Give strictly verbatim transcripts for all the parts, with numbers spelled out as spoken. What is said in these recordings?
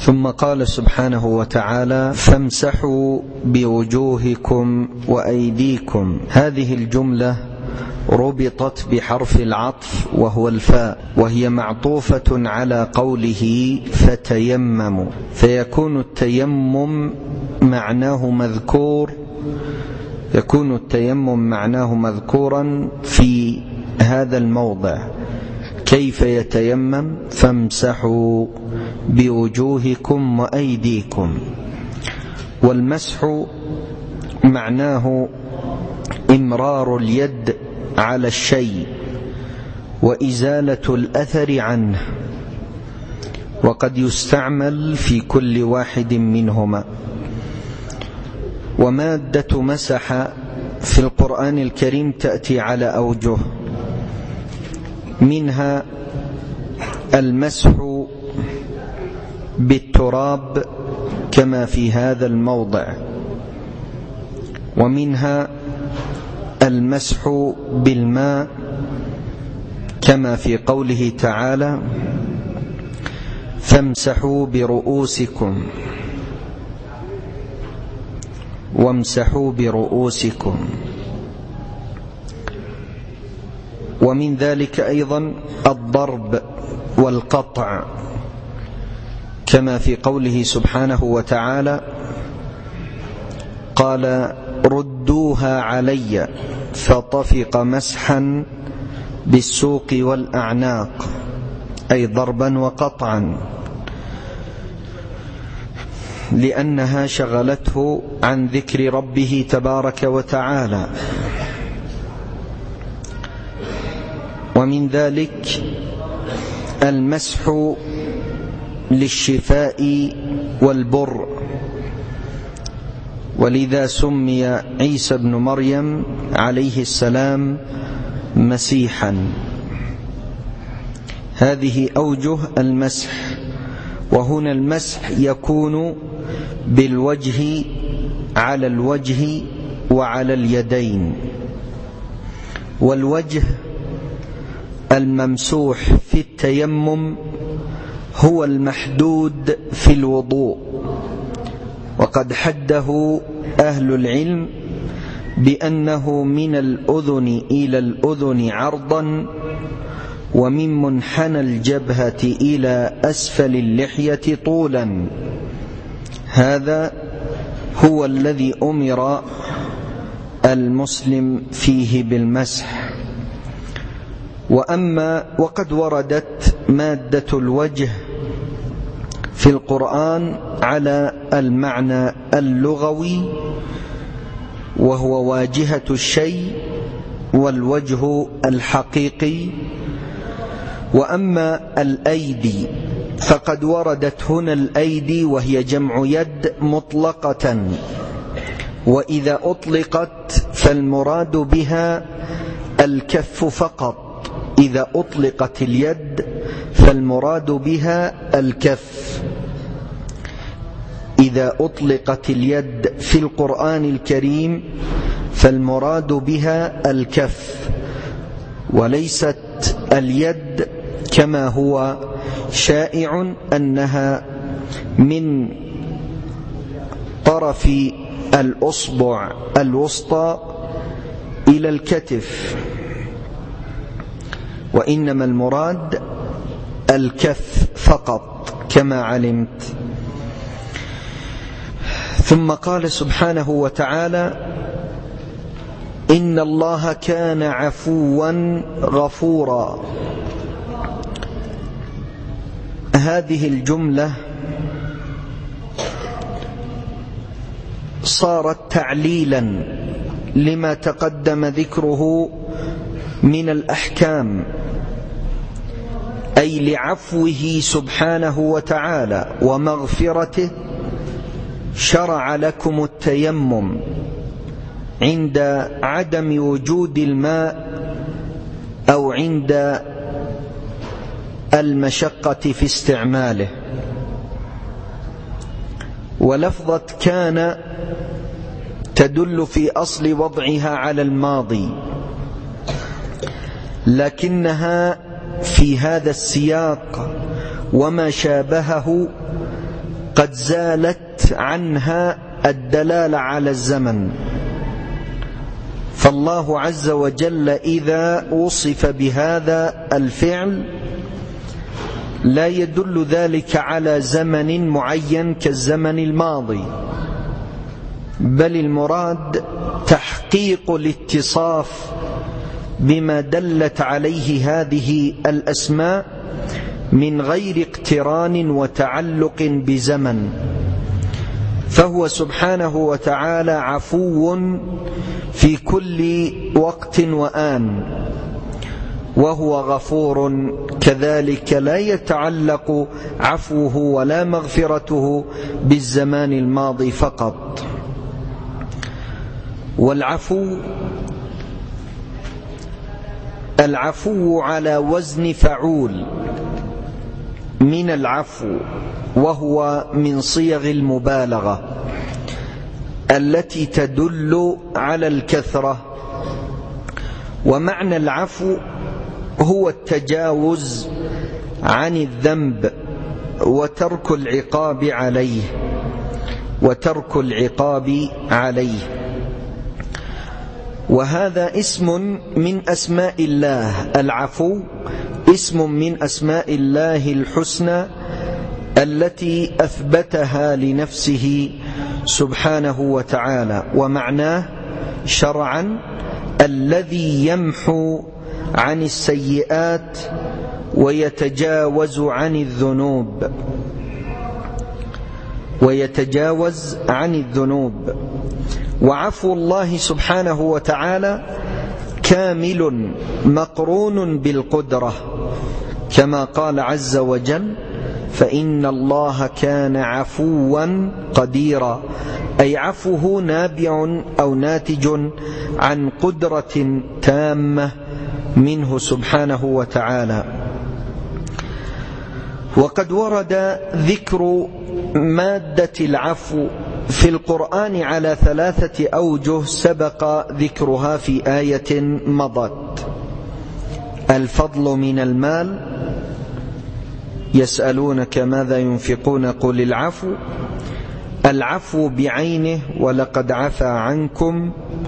ثم قال سبحانه وتعالى: فامسحوا بوجوهكم وأيديكم. هذه الجملة ربطت بحرف العطف وهو الفاء، وهي معطوفة على قوله فتيمموا، فيكون التيمم معناه مذكور يكون التيمم معناه مذكورا في هذا الموضع. كيف يتيمم؟ فامسحوا بوجوهكم وأيديكم. والمسح معناه إمرار اليد على الشيء وإزالة الأثر عنه، وقد يستعمل في كل واحد منهما. ومادة مسح في القرآن الكريم تأتي على أوجه، منها المسح بالتراب كما في هذا الموضع، ومنها المسح بالماء كما في قوله تعالى: فامسحوا برؤوسكم وامسحوا برؤوسكم. ومن ذلك أيضا الضرب والقطع كما في قوله سبحانه وتعالى: قال ردوها علي فطفق مسحا بالسوق والأعناق، أي ضربا وقطعا، لأنها شغلته عن ذكر ربه تبارك وتعالى. ومن ذلك المسح للشفاء والبر، ولذا سمي عيسى بن مريم عليه السلام مسيحا. هذه أوجه المسح. وهنا المسح يكون بالوجه على الوجه وعلى اليدين. والوجه الممسوح في التيمم هو المحدود في الوضوء، وقد حده أهل العلم بأنه من الأذن إلى الأذن عرضا، ومن منحنى الجبهة إلى أسفل اللحية طولا. هذا هو الذي أمر المسلم فيه بالمسح. وأما وقد وردت مادة الوجه في القرآن على المعنى اللغوي، وهو واجهة الشيء والوجه الحقيقي. وأما الأيدي فقد وردت هنا الأيدي وهي جمع يد مطلقة، وإذا أطلقت فالمراد بها الكف فقط. إذا أطلقت اليد فالمراد بها الكف. إذا أطلقت اليد في القرآن الكريم فالمراد بها الكف، وليست اليد كما هو شائع أنها من طرف الأصبع الوسطى إلى الكتف، وإنما المراد الكف فقط كما علمت. ثم قال سبحانه وتعالى: إن الله كان عفوا غفورا. هذه الجملة صارت تعليلا لما تقدم ذكره من الأحكام، أي لعفوه سبحانه وتعالى ومغفرته شرع لكم التيمم عند عدم وجود الماء أو عند المشقة في استعماله. ولفظة كان تدل في أصل وضعها على الماضي، لكنها في هذا السياق وما شابهه قد زالت عنها الدلالة على الزمن. فالله عز وجل إذا وصف بهذا الفعل لا يدل ذلك على زمن معين كالزمن الماضي، بل المراد تحقيق الاتصاف بما دلت عليه هذه الأسماء من غير اقتران وتعلق بزمن. فهو سبحانه وتعالى عفو في كل وقت وآن، وهو غفور كذلك لا يتعلق عفوه ولا مغفرته بالزمان الماضي فقط. والعفو العفو على وزن فعول من العفو، وهو من صيغ المبالغة التي تدل على الكثرة. ومعنى العفو هو التجاوز عن الذنب وترك العقاب عليه وترك العقاب عليه وهذا اسم من أسماء الله. العفو اسم من أسماء الله الحسنى التي أثبتها لنفسه سبحانه وتعالى، ومعناه شرعا الذي يمحو عن السيئات ويتجاوز عن الذنوب ويتجاوز عن الذنوب وعفو الله سبحانه وتعالى كامل مقرون بالقدرة، كما قال عز وجل: فإن الله كان عفوا قديرا، أي عفوه نابع أو ناتج عن قدرة تامة منه سبحانه وتعالى. وقد ورد ذكر مادة العفو في القرآن على ثلاثة أوجه سبق ذكرها في آية مضت: الفضل من المال، يسألونك ماذا ينفقون قل العفو، العفو بعينه ولقد عفا عنكم،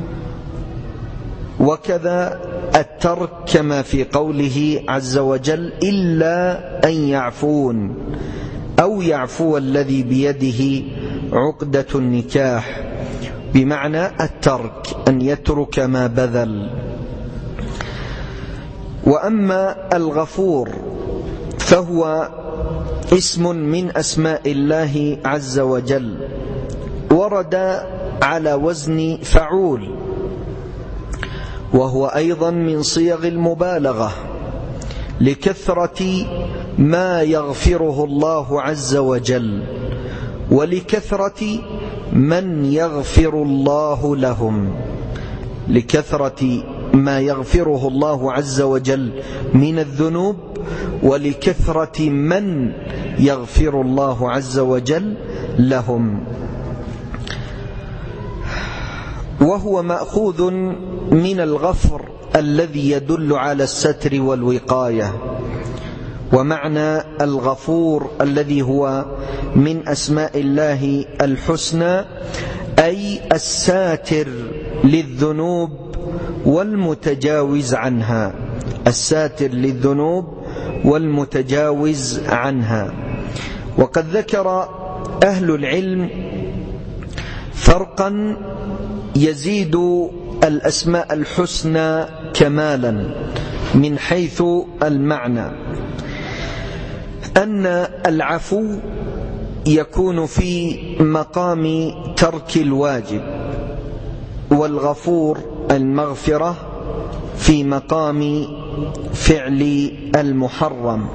وكذا الترك كما في قوله عز وجل: إلا أن يعفون، أو يعفو الذي بيده عقدة النكاح، بمعنى الترك، أن يترك ما بذل. وأما الغفور فهو اسم من أسماء الله عز وجل، ورد على وزن فعول، وهو أيضا من صيغ المبالغة لكثرة ما يغفره الله عز وجل ولكثرة من يغفر الله لهم، لكثرة ما يغفره الله عز وجل من الذنوب ولكثرة من يغفر الله عز وجل لهم. وهو مأخوذ من الغفر الذي يدل على الستر والوقاية. ومعنى الغفور الذي هو من أسماء الله الحسنى أي الساتر للذنوب والمتجاوز عنها، الساتر للذنوب والمتجاوز عنها. وقد ذكر أهل العلم فرقا يزيد الأسماء الحسنى كمالا من حيث المعنى، أن العفو يكون في مقام ترك الواجب، والغفور المغفرة في مقام فعل المحرم،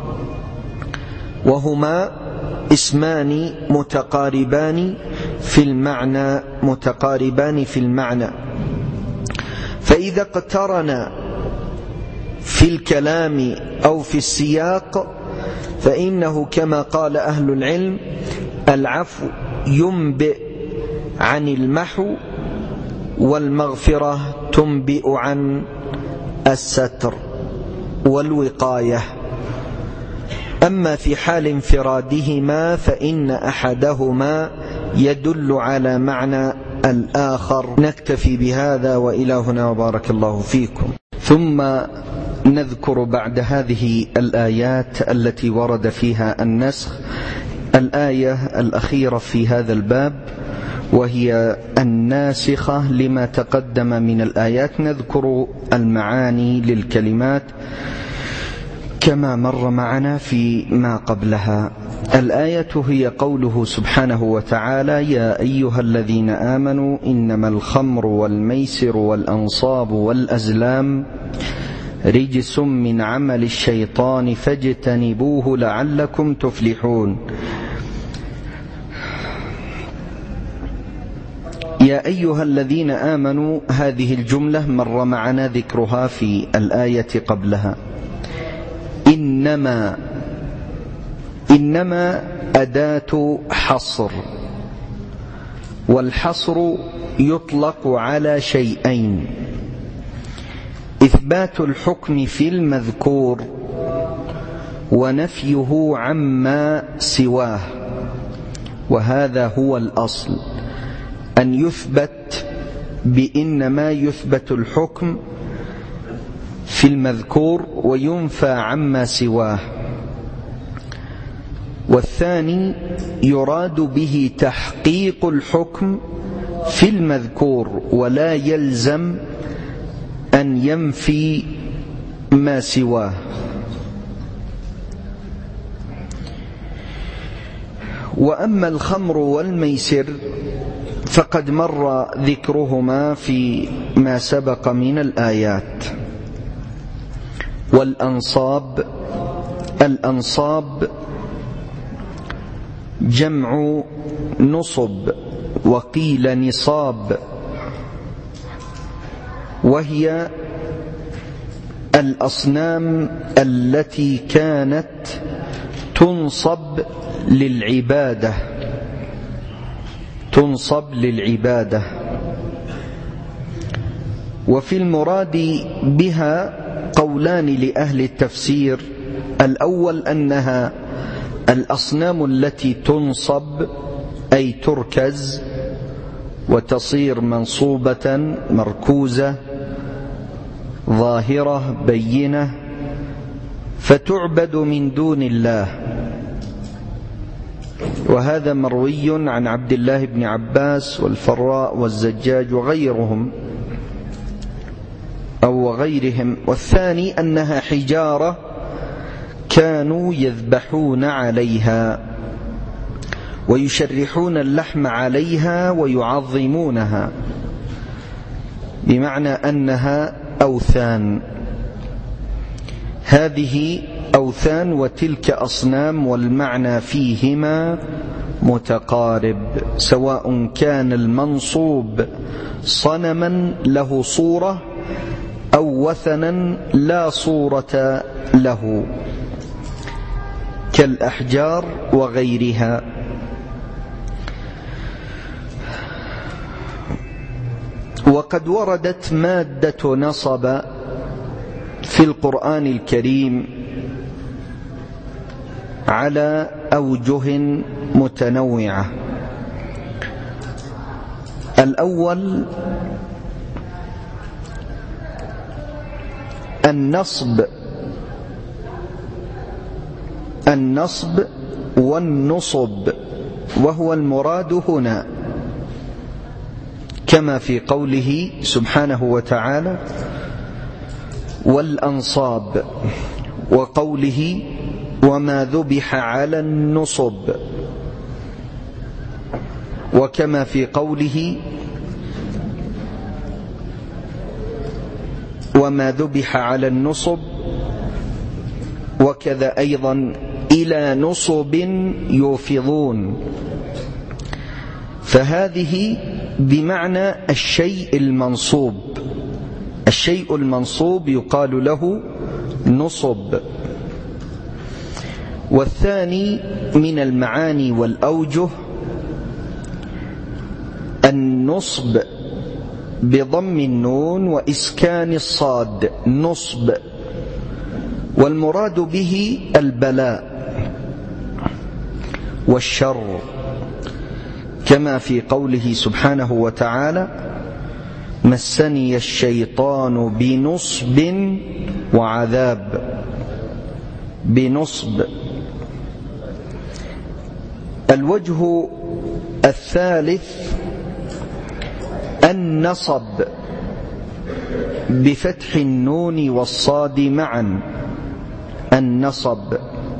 وهما اسمان متقاربان في المعنى متقاربان في المعنى فإذا اقترن في الكلام أو في السياق فإنه كما قال أهل العلم: العفو ينبئ عن المحو، والمغفرة تنبئ عن الستر والوقاية. أما في حال انفرادهما فإن أحدهما يدل على معنى الآخر. نكتفي بهذا وإلهنا وبارك الله فيكم. ثم نذكر بعد هذه الآيات التي ورد فيها النسخ الآية الأخيرة في هذا الباب، وهي الناسخة لما تقدم من الآيات. نذكر المعاني للكلمات كما مر معنا فيما قبلها. الآية هي قوله سبحانه وتعالى: يا أيها الذين آمنوا إنما الخمر والميسر والأنصاب والأزلام رجس من عمل الشيطان فاجتنبوه لعلكم تفلحون. يا أيها الذين آمنوا، هذه الجملة مر معنا ذكرها في الآية قبلها. إنما إنما أداة حصر، والحصر يطلق على شيئين: إثبات الحكم في المذكور ونفيه عما سواه. وهذا هو الأصل، أن يثبت بإنما يثبت الحكم في المذكور وينفى عما سواه. والثاني يراد به تحقيق الحكم في المذكور ولا يلزم أن ينفي ما سواه. وأما الخمر والميسر فقد مر ذكرهما في ما سبق من الآيات. والأنصاب، الأنصاب جمع نصب، وقيل نصاب، وهي الأصنام التي كانت تنصب للعبادة تنصب للعبادة. وفي المراد بها قولان لأهل التفسير: الأول أنها الأصنام التي تنصب أي تركز وتصير منصوبة مركوزة ظاهرة بينة فتعبد من دون الله. وهذا مروي عن عبد الله بن عباس والفراء والزجاج وغيرهم أو غيرهم. والثاني أنها حجارة كانوا يذبحون عليها ويشرحون اللحم عليها ويعظمونها، بمعنى أنها أوثان. هذه أوثان وتلك أصنام، والمعنى فيهما متقارب، سواء كان المنصوب صنما له صورة أو وثنا لا صورة له كالأحجار وغيرها. وقد وردت مادة نصب في القرآن الكريم على أوجه متنوعة. الأول النصب النصب والنصب، وهو المراد هنا كما في قوله سبحانه وتعالى: والأنصاب، وقوله: وما ذبح على النصب، وكما في قوله: وما ذبح على النصب، وكذا أيضا إلى نصب يوفضون. فهذه بمعنى الشيء المنصوب، الشيء المنصوب يقال له نصب. والثاني من المعاني والأوجه النصب بضم النون وإسكان الصاد، نصب، والمراد به البلاء، والشر، كما في قوله سبحانه وتعالى: مسني الشيطان بنصب وعذاب. بنصب. الوجه الثالث النصب بفتح النون والصاد معا، النصب،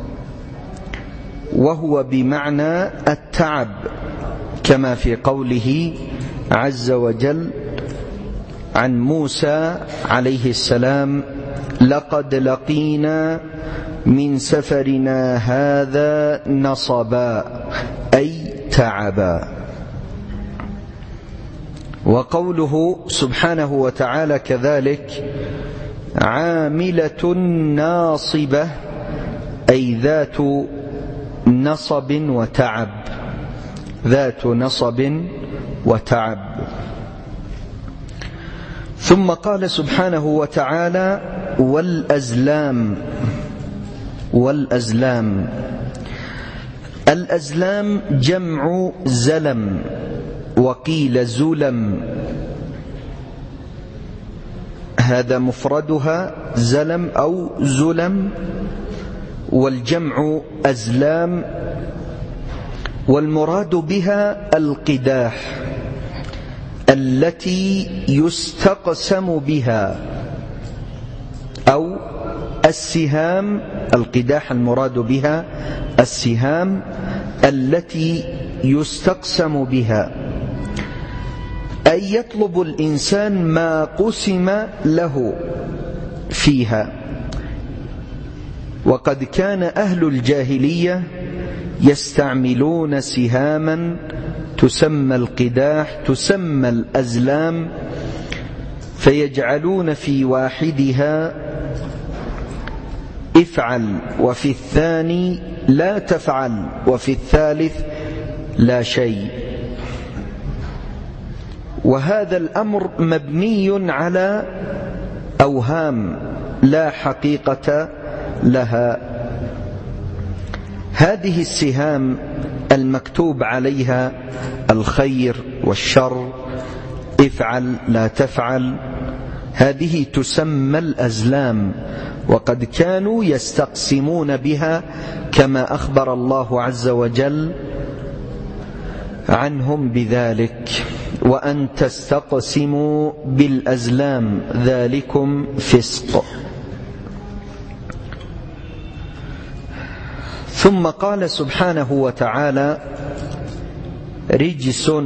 وهو بمعنى التعب، كما في قوله عز وجل عن موسى عليه السلام: لقد لقينا من سفرنا هذا نصبا، أي تعبا. وقوله سبحانه وتعالى كذلك: عاملة ناصبة، أي ذات نصب وتعب، ذات نصب وتعب. ثم قال سبحانه وتعالى: والأزلام. والأزلام. الأزلام جمع زلم، وقيل زلم، هذا مفردها زلم أو زلم، والجمع أزلام، والمراد بها القداح التي يستقسم بها، أو السهام. القداح المراد بها السهام التي يستقسم بها، أي يطلب الإنسان ما قسم له فيها. وقد كان أهل الجاهلية يستعملون سهاما تسمى القداح، تسمى الأزلام، فيجعلون في واحدها افعل، وفي الثاني لا تفعل، وفي الثالث لا شيء. وهذا الأمر مبني على أوهام لا حقيقة لها. هذه السهام المكتوب عليها الخير والشر، افعل لا تفعل، هذه تسمى الأزلام، وقد كانوا يستقسمون بها، كما أخبر الله عز وجل عنهم بذلك: وأن تستقسموا بالأزلام ذلكم فسق. ثم قال سبحانه وتعالى: رجس.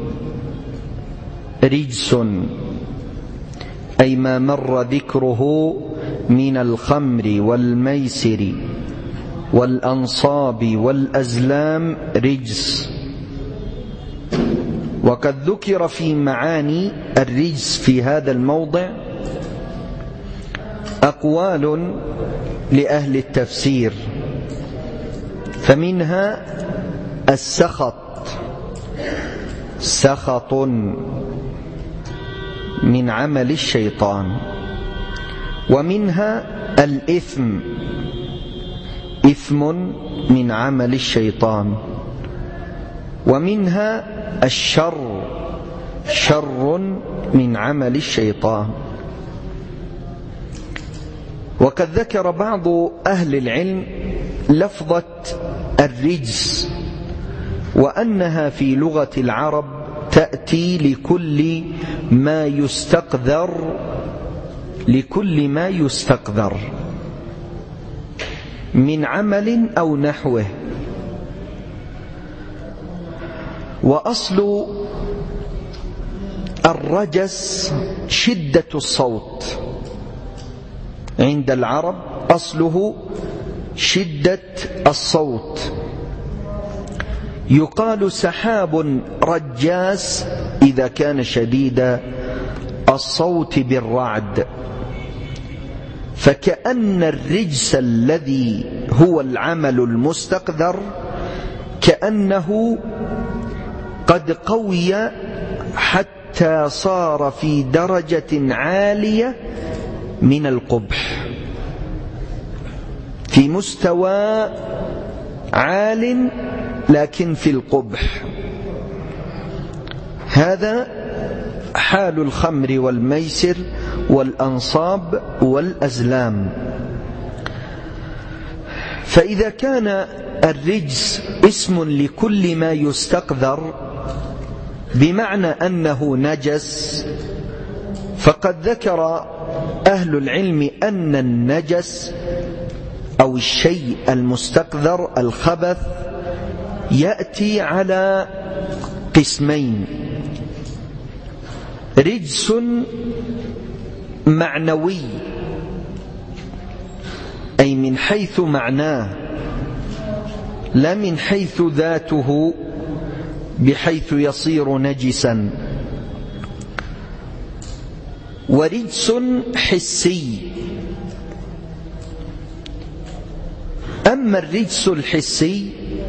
رجس أي ما مر ذكره من الخمر والميسر والأنصاب والأزلام رجس. وقد ذكر في معاني الرجس في هذا الموضع أقوال لأهل التفسير، فمنها السخط، سخط من عمل الشيطان، ومنها الإثم، إثم من عمل الشيطان، ومنها الشر، شر من عمل الشيطان. وقد ذكر بعض أهل العلم لفظة الرجس، وأنها في لغة العرب تأتي لكل ما يستقذر، لكل ما يستقذر من عمل أو نحوه. وأصل الرجس شدة الصوت، عند العرب أصله شدة الصوت. يقال سحاب رجاس إذا كان شديد الصوت بالرعد، فكأن الرجس الذي هو العمل المستقذر كأنه قد قوي حتى صار في درجة عالية من القبح، في مستوى عال لكن في القبح. هذا حال الخمر والميسر والأنصاب والأزلام. فإذا كان الرجس اسم لكل ما يستقذر بمعنى أنه نجس، فقد ذكر أهل العلم أن النجس أو الشيء المستقذر الخبث يأتي على قسمين: رجس معنوي أي من حيث معناه لا من حيث ذاته بحيث يصير نجسا، ورجس حسي. أما الرجس الحسي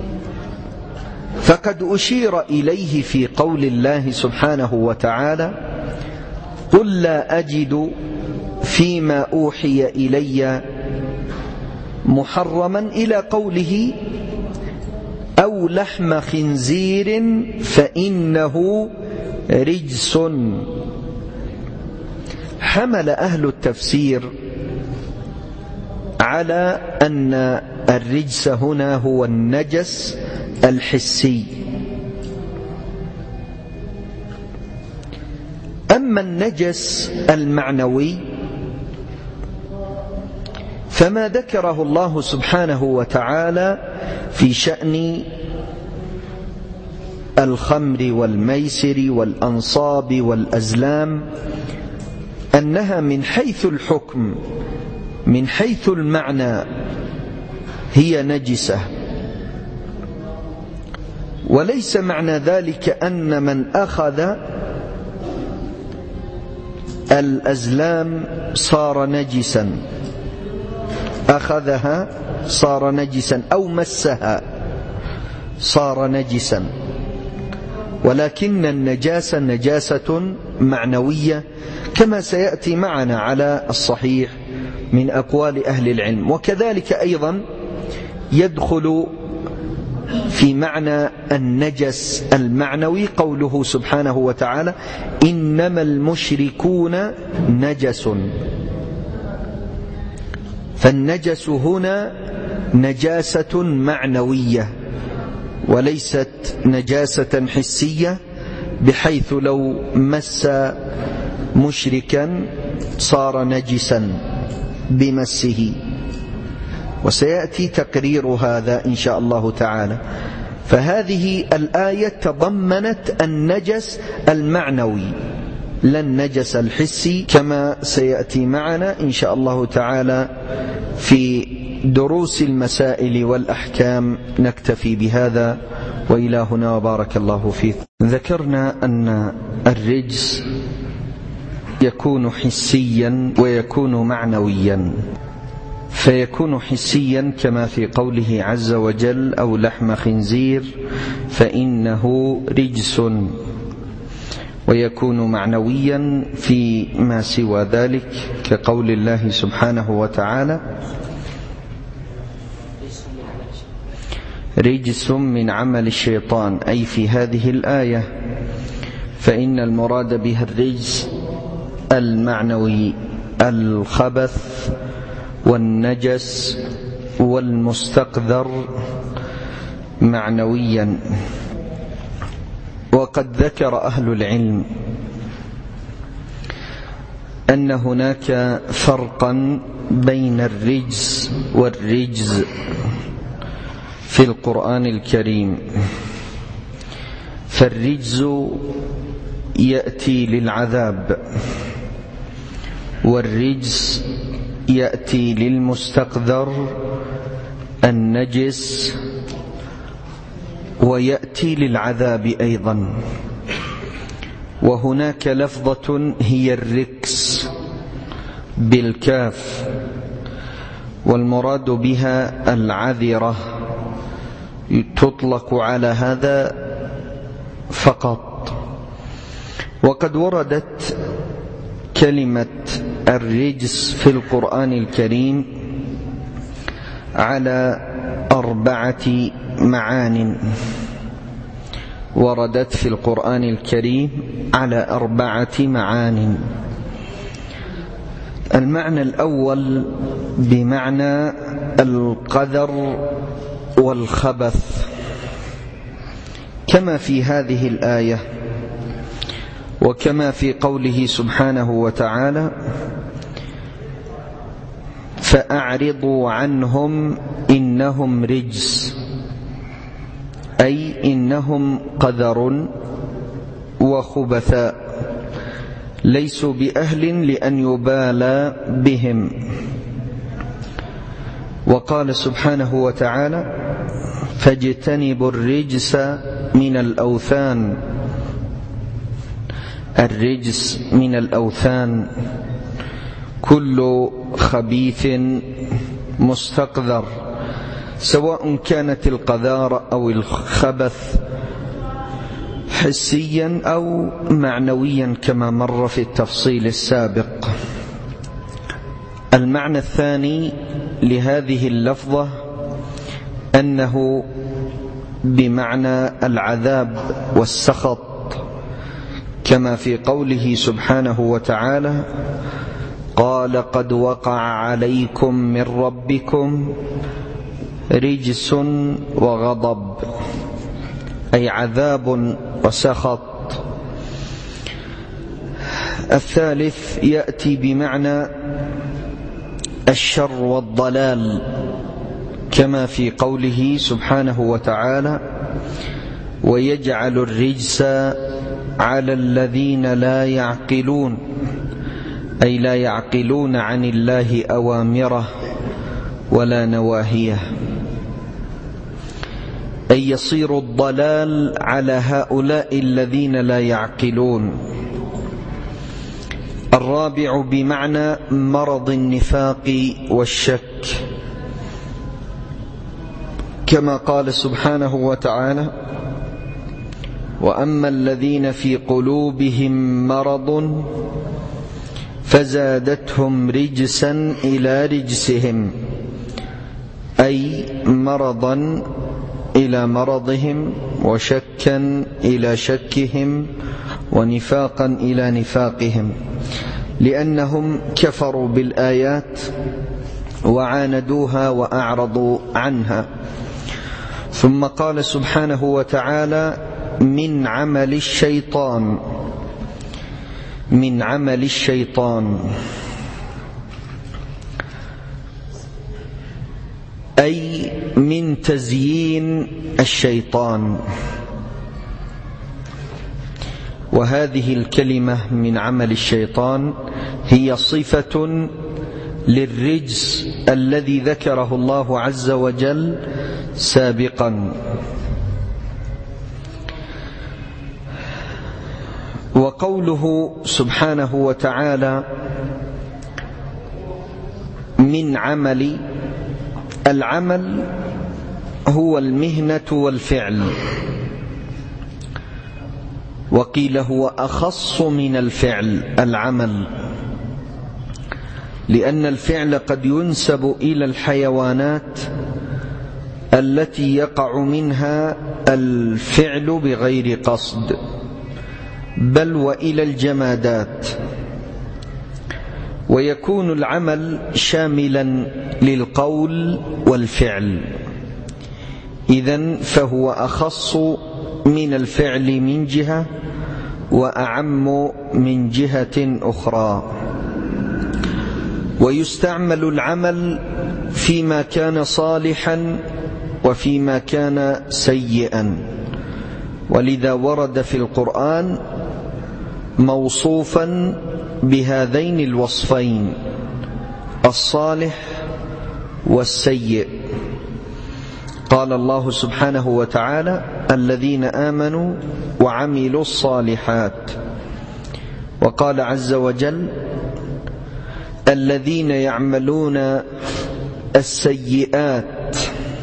فقد أشير إليه في قول الله سبحانه وتعالى: قل لا أجد فيما أوحي إلي محرما، إلى قوله: أو لحم خنزير فإنه رجس. حمل أهل التفسير على أن الرجس هنا هو النجس الحسي. أما النجس المعنوي فما ذكره الله سبحانه وتعالى في شأن الخمر والميسر والأنصاب والأزلام أنها من حيث الحكم من حيث المعنى هي نجسة، وليس معنى ذلك أن من أخذ الأزلام صار نجسا، أخذها صار نجسا، أو مسها صار نجسا، ولكن النجاسة نجاسة معنوية كما سيأتي معنا على الصحيح من أقوال أهل العلم. وكذلك أيضا يدخل في معنى النجس المعنوي قوله سبحانه وتعالى: إنما المشركون نجس. فالنجس هنا نجاسة معنوية وليست نجاسة حسية، بحيث لو مس مشركا صار نجسا بمسه، وسيأتي تقرير هذا إن شاء الله تعالى. فهذه الآية تضمنت النجس المعنوي لا النجس الحسي، كما سيأتي معنا إن شاء الله تعالى في دروس المسائل والأحكام. نكتفي بهذا وإلى هنا وبارك الله فيك. ذكرنا أن الرجس يكون حسيا ويكون معنويا، فيكون حسيا كما في قوله عز وجل: أو لحم خنزير فإنه رجس، ويكون معنويا فيما سوى ذلك كقول الله سبحانه وتعالى: رجس من عمل الشيطان، أي في هذه الآية فإن المراد بها الرجس المعنوي الخبث والنجس والمستقذر معنويا. وقد ذكر أهل العلم أن هناك فرقا بين الرجس والرجز في القرآن الكريم. فالرجز يأتي للعذاب، والرجز يأتي للمستقذر النجس، ويأتي للعذاب أيضا. وهناك لفظة هي الركس بالكاف، والمراد بها العذرة، تطلق على هذا فقط. وقد وردت كلمة الرجس في القرآن الكريم على أربعة معان وردت في القرآن الكريم على أربعة معان. المعنى الأول بمعنى القدر والخبث كما في هذه الآية، وكما في قوله سبحانه وتعالى: فأعرضوا عنهم إنهم رجس، أي إنهم قذر وخبثاء ليسوا بأهل لأن يبالى بهم. وقال سبحانه وتعالى: فاجتنبوا الرجس من الأوثان. الرجس من الأوثان كل خبيث مستقذر، سواء كانت القذارة أو الخبث حسيا أو معنويا كما مر في التفصيل السابق. المعنى الثاني لهذه اللفظة أنه بمعنى العذاب والسخط، كما في قوله سبحانه وتعالى: قال قد وقع عليكم من ربكم رجس وغضب، أي عذاب وسخط. الثالث يأتي بمعنى الشر والضلال، كما في قوله سبحانه وتعالى: ويجعل الرجس على الذين لا يعقلون، أي لا يعقلون عن الله أوامره ولا نواهيه، أي يصير الضلال على هؤلاء الذين لا يعقلون. الرابع بمعنى مرض النفاق والشك، كما قال سبحانه وتعالى: وأما الذين في قلوبهم مرض فزادتهم رجسا إلى رجسهم، أي مرضا إلى مرضهم، وشكا إلى شكهم، ونفاقا إلى نفاقهم، لأنهم كفروا بالآيات وعاندوها وأعرضوا عنها. ثم قال سبحانه وتعالى: من عمل الشيطان. من عمل الشيطان أي من تزيين الشيطان. وهذه الكلمة من عمل الشيطان هي صفة للرجس الذي ذكره الله عز وجل سابقا. وقوله سبحانه وتعالى من عمل، العمل هو المهنة والفعل، وقيل هو أخص من الفعل العمل، لأن الفعل قد ينسب إلى الحيوانات التي يقع منها الفعل بغير قصد، بل وإلى الجمادات. ويكون العمل شاملا للقول والفعل، إذن فهو أخص من الفعل من جهة، وأعم من جهة أخرى. ويستعمل العمل فيما كان صالحا وفيما كان سيئا، ولذا ورد في القرآن موصوفا بهذين الوصفين: الصالح والسيء. قال الله سبحانه وتعالى: الذين آمنوا وعملوا الصالحات. وقال عز وجل: الذين يعملون السيئات،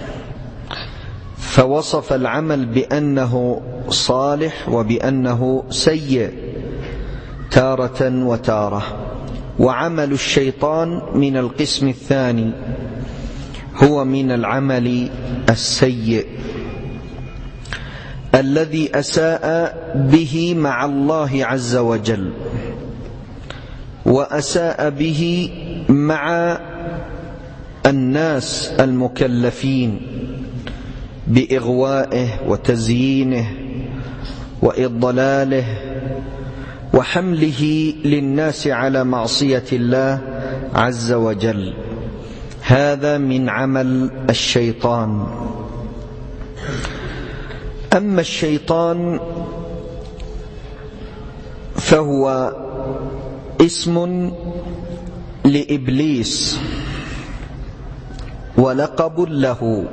فوصف العمل بأنه صالح وبأنه سيء تارة وتارة. وعمل الشيطان من القسم الثاني، هو من العمل السيء. الذي أساء به مع الله عز وجل، وأساء به مع الناس المكلفين بإغوائه وتزيينه وإضلاله وحمله للناس على معصية الله عز وجل. هذا من عمل الشيطان. أما الشيطان فهو اسم لإبليس ولقب له،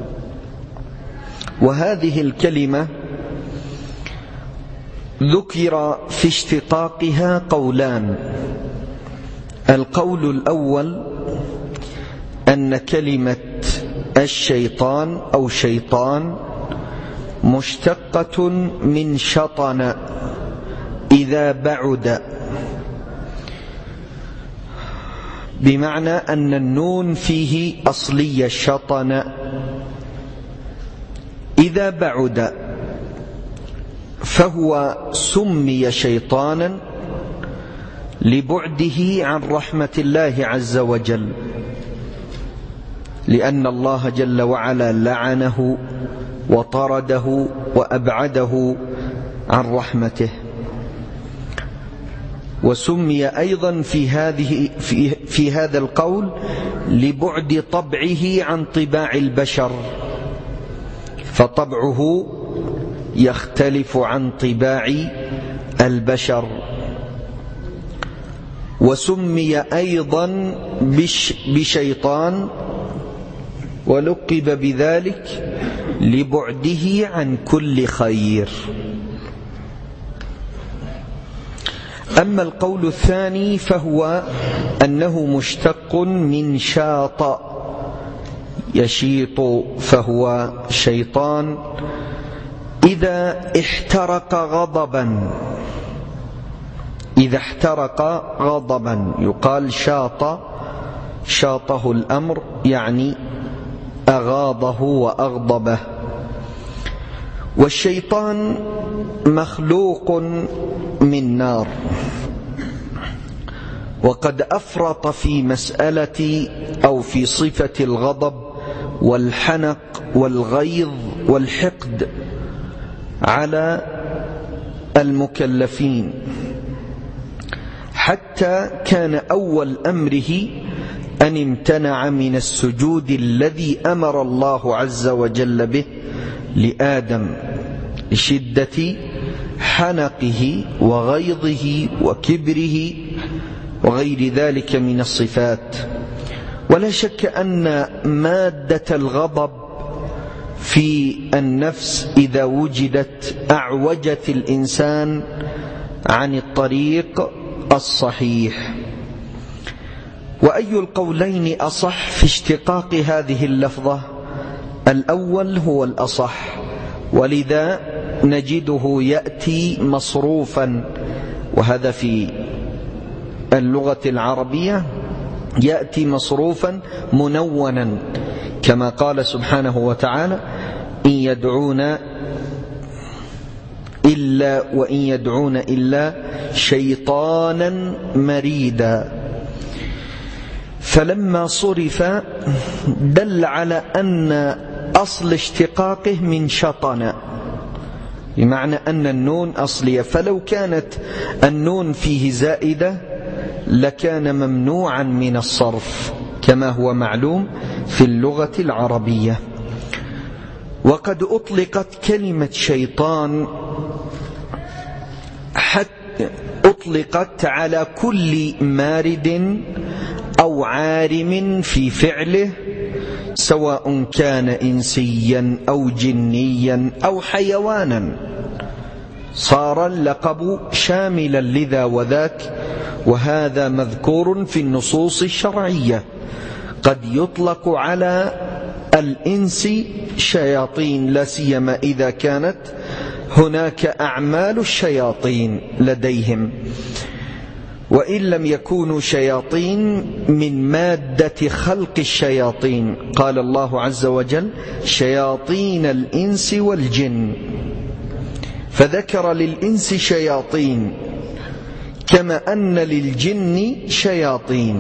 وهذه الكلمة ذكر في اشتقاقها قولان. القول الأول أن كلمة الشيطان أو شيطان مشتقة من شطن إذا بعد، بمعنى أن النون فيه أصلية شطن إذا بعد، فهو سمي شيطانا لبعده عن رحمة الله عز وجل، لأن الله جل وعلا لعنه وطرده وأبعده عن رحمته. وسمي أيضا في هذه في, في هذا القول لبعد طبعه عن طباع البشر، فطبعه يختلف عن طباع البشر. وسمي أيضا بشيطان ولقب بذلك لبعده عن كل خير. أما القول الثاني فهو أنه مشتق من شاط يشيط، فهو شيطان إذا احترق غضبا، إذا احترق غضبا يقال شاط، شاطه الأمر يعني أغاضه وأغضبه. والشيطان مخلوق من نار، وقد أفرط في مسألة أو في صفة الغضب والحنق والغيظ والحقد على المكلفين، حتى كان أول أمره أن امتنع من السجود الذي أمر الله عز وجل به لآدم لشدة حنقه وغيظه وكبره وغير ذلك من الصفات. ولا شك أن مادة الغضب في النفس إذا وجدت أعوجت الإنسان عن الطريق الصحيح. وأي القولين أصح في اشتقاق هذه اللفظة؟ الأول هو الأصح، ولذا نجده يأتي مصروفا، وهذا في اللغة العربية يأتي مصروفا منونا، كما قال سبحانه وتعالى: إن يدعون إلا وإن يدعون إلا شيطانا مريدا. فلما صرف دل على أن أصل اشتقاقه من شطن، بمعنى أن النون أصلية، فلو كانت النون فيه زائدة لكان ممنوعا من الصرف كما هو معلوم في اللغة العربية. وقد أطلقت كلمة شيطان حتى أطلقت على كل مارد أو عارم في فعله، سواء كان إنسيا أو جنيا أو حيوانا، صار اللقب شاملا لذا وذاك. وهذا مذكور في النصوص الشرعية، قد يطلق على الإنس شياطين، لا سيما إذا كانت هناك أعمال الشياطين لديهم، وإن لم يكونوا شياطين من مادة خلق الشياطين. قال الله عز وجل: شياطين الإنس والجن. فذكر للإنس شياطين كما أن للجن شياطين.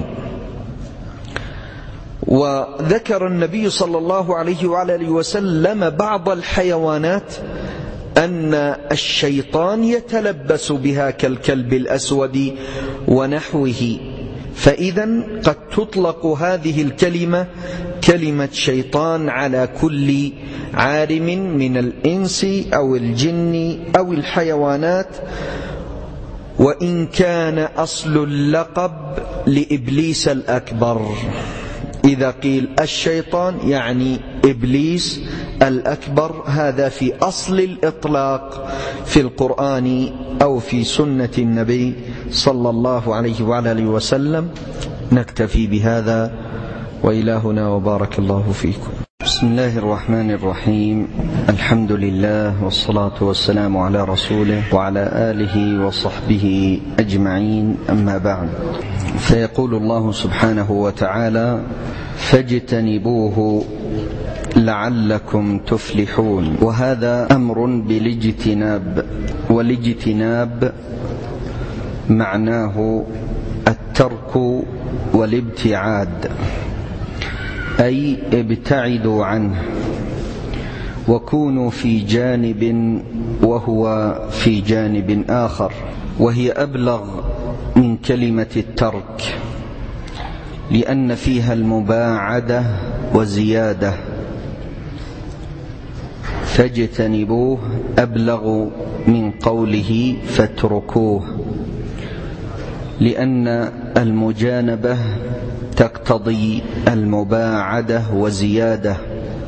وذكر النبي صلى الله عليه وعلى آله وسلم بعض الحيوانات أن الشيطان يتلبس بها كالكلب الأسود ونحوه، فإذا قد تطلق هذه الكلمة كلمة شيطان على كل عارم من الإنس أو الجن أو الحيوانات، وإن كان أصل اللقب لإبليس الأكبر. إذا قيل الشيطان يعني إبليس الأكبر، هذا في أصل الإطلاق في القرآن أو في سنة النبي صلى الله عليه وعلى آله وسلم. نكتفي بهذا، وإلهنا وبارك الله فيكم. بسم الله الرحمن الرحيم. الحمد لله والصلاة والسلام على رسوله وعلى آله وصحبه أجمعين، أما بعد. فيقول الله سبحانه وتعالى: فاجتنبوه لعلكم تفلحون. وهذا أمر بالاجتناب، والاجتناب معناه الترك والابتعاد، أي ابتعدوا عنه وكونوا في جانب وهو في جانب آخر، وهي أبلغ من كلمة الترك لأن فيها المباعدة وزيادة. فاجتنبوه أبلغ من قوله فاتركوه، لأن المجانبة تقتضي المباعدة وزيادة،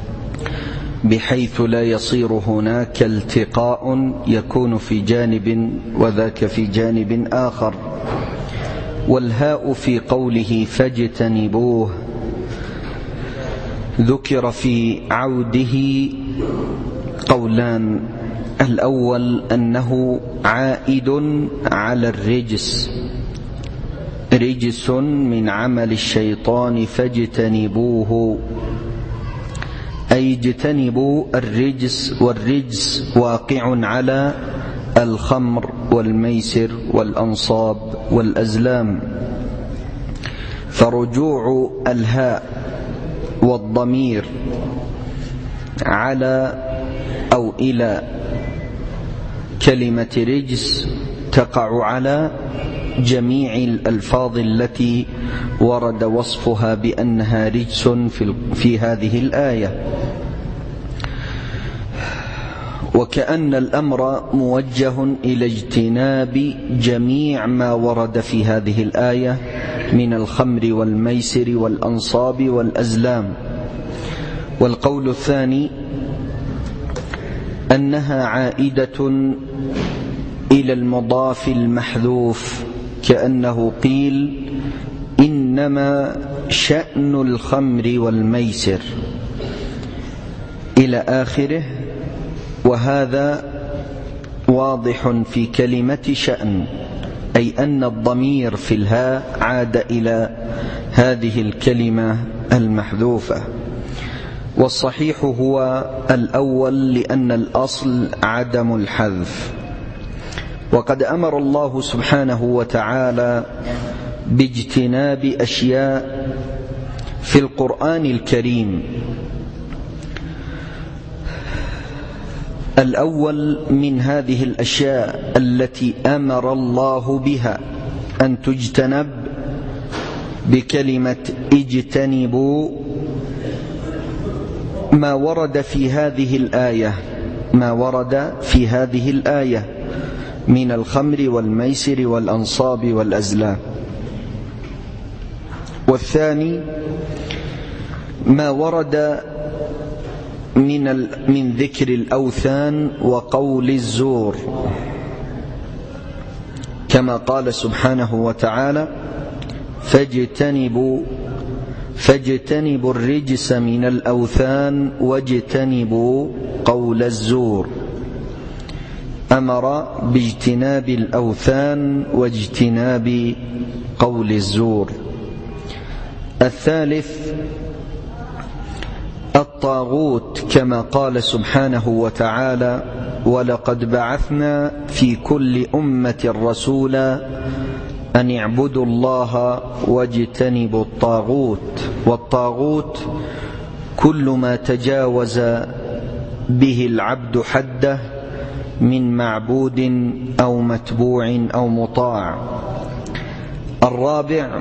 بحيث لا يصير هناك التقاء يكون في جانب وذاك في جانب آخر. والهاء في قوله فاجتنبوه ذكر في عوده قولان: الأول أنه عائد على الرجس، رجس من عمل الشيطان فاجتنبوه، أي اجتنبوا الرجس، والرجس واقع على الخمر والميسر والأنصاب والأزلام. فرجوع الهاء والضمير على أو إلى كلمة رجس تقع على جميع الألفاظ التي ورد وصفها بأنها رجس في هذه الآية. وكأن الأمر موجه إلى اجتناب جميع ما ورد في هذه الآية من الخمر والميسر والأنصاب والأزلام. والقول الثاني أنها عائدة إلى المضاف المحذوف، كأنه قيل إنما شأن الخمر والميسر إلى آخره. وهذا واضح في كلمة شأن، أي أن الضمير في الهاء عاد إلى هذه الكلمة المحذوفة. والصحيح هو الأول، لأن الأصل عدم الحذف. وقد أمر الله سبحانه وتعالى باجتناب أشياء في القرآن الكريم. الأول من هذه الأشياء التي أمر الله بها أن تجتنب بكلمة اجتنبوا ما ورد في هذه الآية، ما ورد في هذه الآية من الخمر والميسر والأنصاب والأزلام. والثاني ما ورد من من ذكر الأوثان وقول الزور، كما قال سبحانه وتعالى: فاجتنبوا فاجتنبوا الرجس من الأوثان واجتنبوا قول الزور. أمر باجتناب الأوثان واجتناب قول الزور. الثالث الطاغوت، كما قال سبحانه وتعالى: ولقد بعثنا في كل أمة رسولا أن اعبدوا الله واجتنبوا الطاغوت. والطاغوت كل ما تجاوز به العبد حده من معبود أو متبوع أو مطاع. الرابع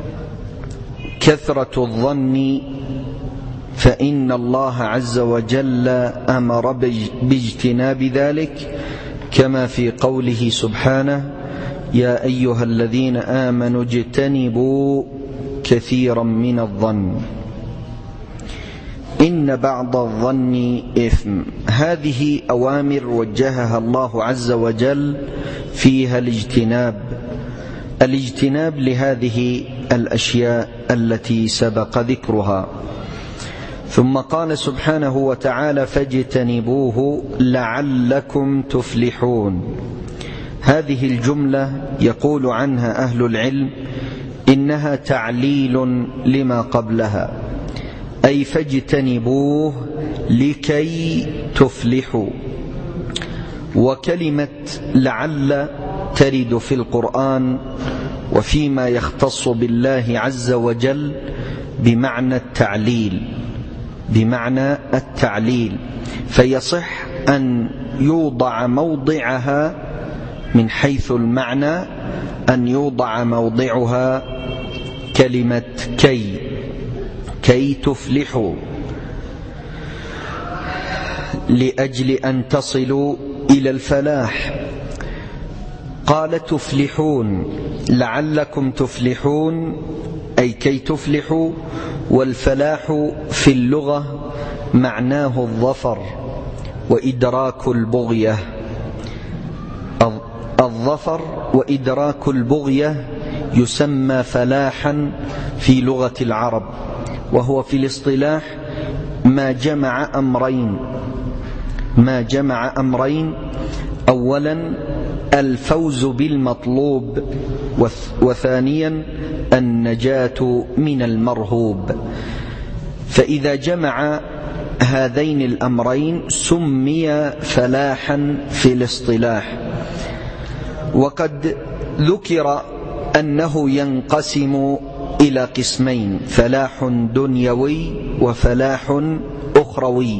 كثرة الظن، فإن الله عز وجل أمر باجتناب ذلك كما في قوله سبحانه: يا أيها الذين آمنوا اجتنبوا كثيرا من الظن إن بعض الظن إثم. هذه أوامر وجهها الله عز وجل فيها الاجتناب الاجتناب لهذه الأشياء التي سبق ذكرها. ثم قال سبحانه وتعالى: فاجتنبوه لعلكم تفلحون. هذه الجملة يقول عنها أهل العلم إنها تعليل لما قبلها، أي فاجتنبوه لكي تفلحوا. وكلمة لعل ترد في القرآن وفيما يختص بالله عز وجل بمعنى التعليل بمعنى التعليل فيصح أن يوضع موضعها من حيث المعنى أن يوضع موضعها كلمة كي كي تفلحوا، لأجل أن تصلوا إلى الفلاح. قال تفلحون لعلكم تفلحون أي كي تفلحوا. والفلاح في اللغة معناه الظفر وإدراك البغية. الظفر وإدراك البغية يسمى فلاحا في لغة العرب، وهو في الاصطلاح ما جمع أمرين ما جمع أمرين أولا الفوز بالمطلوب، وثانيا النجاة من المرهوب. فإذا جمع هذين الأمرين سمي فلاحا في الاصطلاح. وقد ذكر أنه ينقسم إلى قسمين: فلاح دنيوي وفلاح أخروي.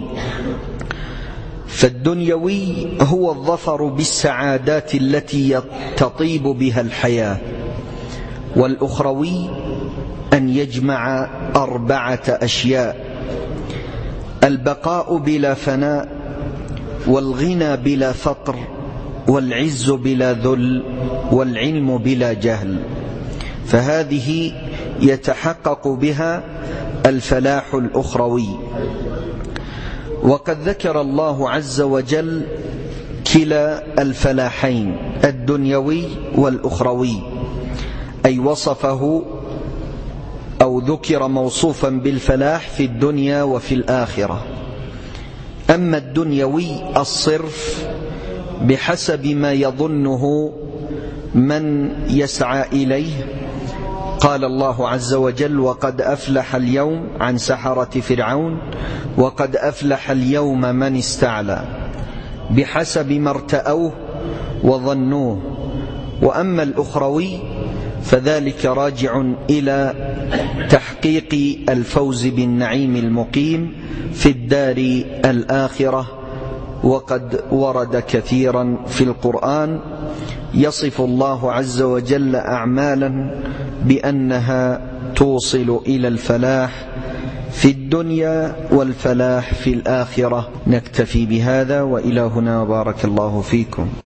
فالدنيوي هو الظفر بالسعادات التي تطيب بها الحياة، والأخروي أن يجمع أربعة أشياء: البقاء بلا فناء، والغنى بلا فقر، والعز بلا ذل، والعلم بلا جهل. فهذه يتحقق بها الفلاح الأخروي. وقد ذكر الله عز وجل كلا الفلاحين الدنيوي والأخروي، أي وصفه أو ذكر موصوفا بالفلاح في الدنيا وفي الآخرة. أما الدنيوي الصرف بحسب ما يظنه من يسعى إليه، قال الله عز وجل: وقد أفلح اليوم عن سحرة فرعون وقد أفلح اليوم من استعلى، بحسب ما ارتأوه وظنوه. وأما الأخروي فذلك راجع إلى تحقيق الفوز بالنعيم المقيم في الدار الآخرة. وقد ورد كثيرا في القرآن يصف الله عز وجل أعمالا بأنها توصل إلى الفلاح في الدنيا والفلاح في الآخرة. نكتفي بهذا، وإلى هنا، وبارك الله فيكم.